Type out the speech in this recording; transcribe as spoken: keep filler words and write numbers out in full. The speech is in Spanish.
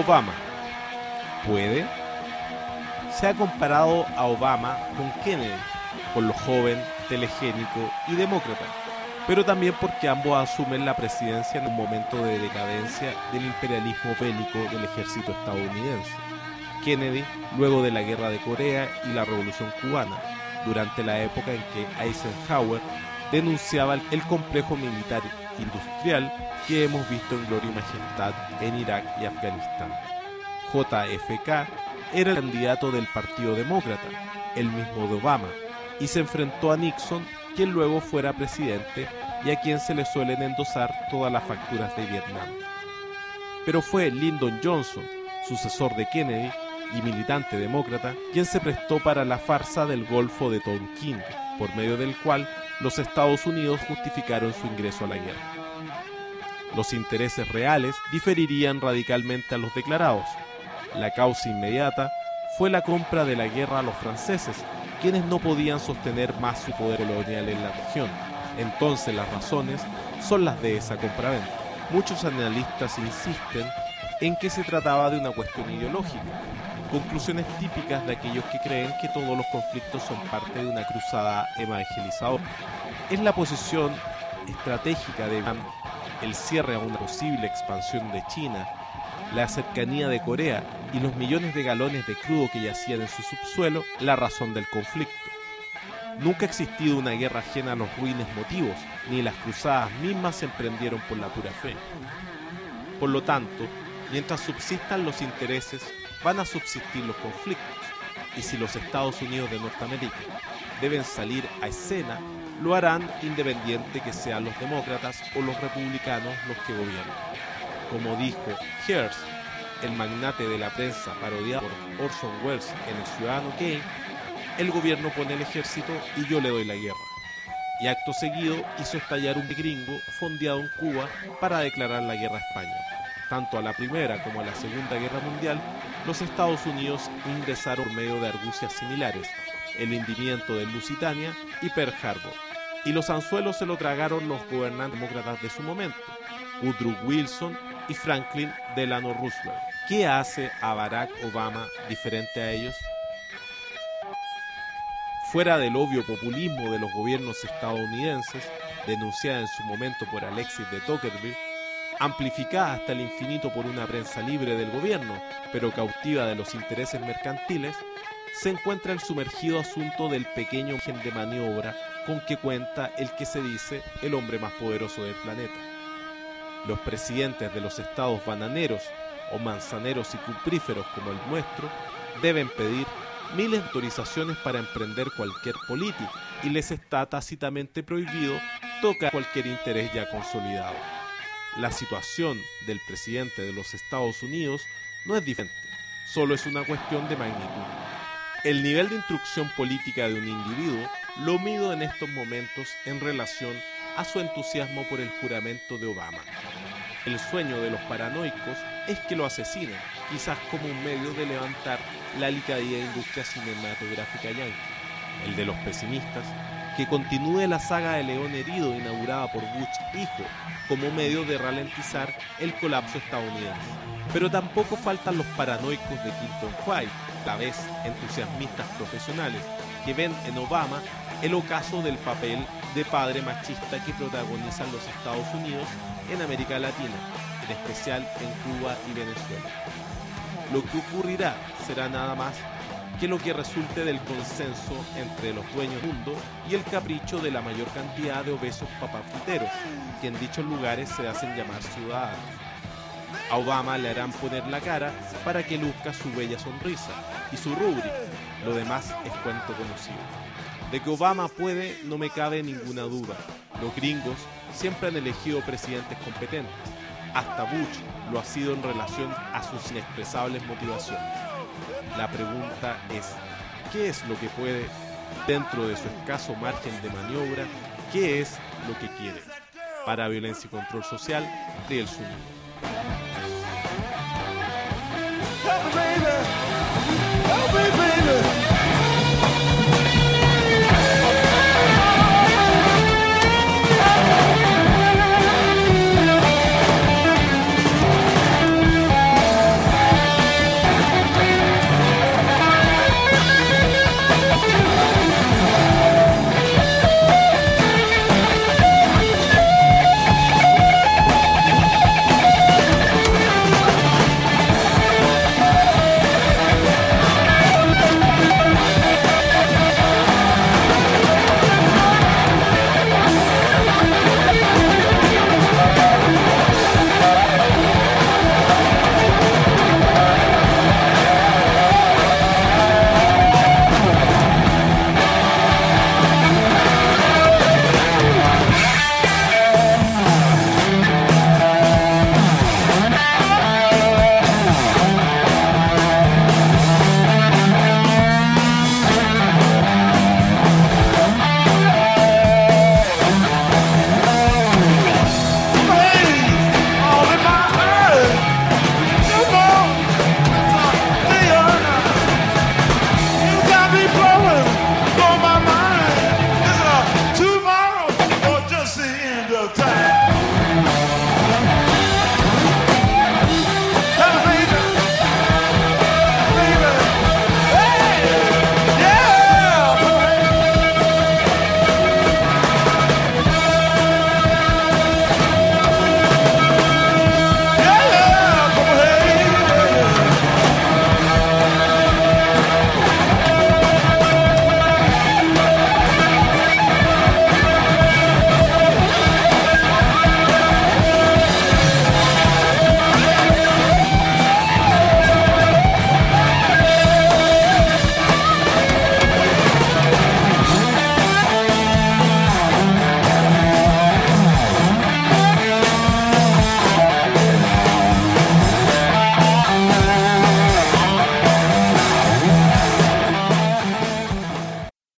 Obama, ¿puede? Se ha comparado a Obama con Kennedy, por lo joven, telegénico y demócrata, pero también porque ambos asumen la presidencia en un momento de decadencia del imperialismo bélico del ejército estadounidense. Kennedy, luego de la Guerra de Corea y la Revolución Cubana, durante la época en que Eisenhower denunciaba el complejo militar industrial que hemos visto en gloria y majestad en Irak y Afganistán. J F K era el candidato del Partido Demócrata, el mismo de Obama, y se enfrentó a Nixon, quien luego fuera presidente y a quien se le suelen endosar todas las facturas de Vietnam. Pero fue Lyndon Johnson, sucesor de Kennedy y militante demócrata, quien se prestó para la farsa del Golfo de Tonkin, por medio del cual los Estados Unidos justificaron su ingreso a la guerra. Los intereses reales diferirían radicalmente a los declarados. La causa inmediata fue la compra de la guerra a los franceses, quienes no podían sostener más su poder colonial en la región. Entonces las razones son las de esa compraventa. Muchos analistas insisten en que se trataba de una cuestión ideológica, conclusiones típicas de aquellos que creen que todos los conflictos son parte de una cruzada evangelizadora. Es la posición estratégica de Vietnam, el cierre a una posible expansión de China, la cercanía de Corea y los millones de galones de crudo que yacían en su subsuelo la razón del conflicto. Nunca ha existido una guerra ajena a los ruines motivos, ni las cruzadas mismas se emprendieron por la pura fe. Por lo tanto, mientras subsistan los intereses, van a subsistir los conflictos, y si los Estados Unidos de Norteamérica deben salir a escena, lo harán independiente que sean los demócratas o los republicanos los que gobiernan. Como dijo Hearst, el magnate de la prensa parodiado por Orson Welles en El Ciudadano Kane, el gobierno pone el ejército y yo le doy la guerra. Y acto seguido hizo estallar un gringo fondeado en Cuba para declarar la guerra a España. Tanto a la Primera como a la Segunda Guerra Mundial, los Estados Unidos ingresaron por medio de argucias similares, el hundimiento de Lusitania y Pearl Harbor. Y los anzuelos se lo tragaron los gobernantes demócratas de su momento, Woodrow Wilson y Franklin Delano Roosevelt. ¿Qué hace a Barack Obama diferente a ellos? Fuera del obvio populismo de los gobiernos estadounidenses, denunciada en su momento por Alexis de Tocqueville, amplificada hasta el infinito por una prensa libre del gobierno, pero cautiva de los intereses mercantiles, se encuentra el sumergido asunto del pequeño margen de maniobra con que cuenta el que se dice el hombre más poderoso del planeta. Los presidentes de los estados bananeros o manzaneros y cupríferos como el nuestro deben pedir miles de autorizaciones para emprender cualquier política y les está tácitamente prohibido tocar cualquier interés ya consolidado. La situación del presidente de los Estados Unidos no es diferente, solo es una cuestión de magnitud. El nivel de instrucción política de un individuo lo mido en estos momentos en relación a su entusiasmo por el juramento de Obama. El sueño de los paranoicos es que lo asesinen, quizás como un medio de levantar la alicaída industria cinematográfica yanqui. El de los pesimistas, que continúe la saga de León herido inaugurada por Bush hijo, como medio de ralentizar el colapso estadounidense. Pero tampoco faltan los paranoicos de Clinton White, a la vez entusiasmistas profesionales, que ven en Obama el ocaso del papel de padre machista que protagonizan los Estados Unidos en América Latina, en especial en Cuba y Venezuela. Lo que ocurrirá será nada más que lo que resulte del consenso entre los dueños del mundo y el capricho de la mayor cantidad de obesos papafriteros, que en dichos lugares se hacen llamar ciudadanos. A Obama le harán poner la cara para que luzca su bella sonrisa y su rúbrica, lo demás es cuento conocido. De que Obama puede, no me cabe ninguna duda. Los gringos siempre han elegido presidentes competentes. Hasta Bush lo ha sido en relación a sus inexpresables motivaciones. La pregunta es, ¿qué es lo que puede, dentro de su escaso margen de maniobra, qué es lo que quiere? Para Violencia y Control Social, Riel Zúñiga. Help me, baby. Help me, baby.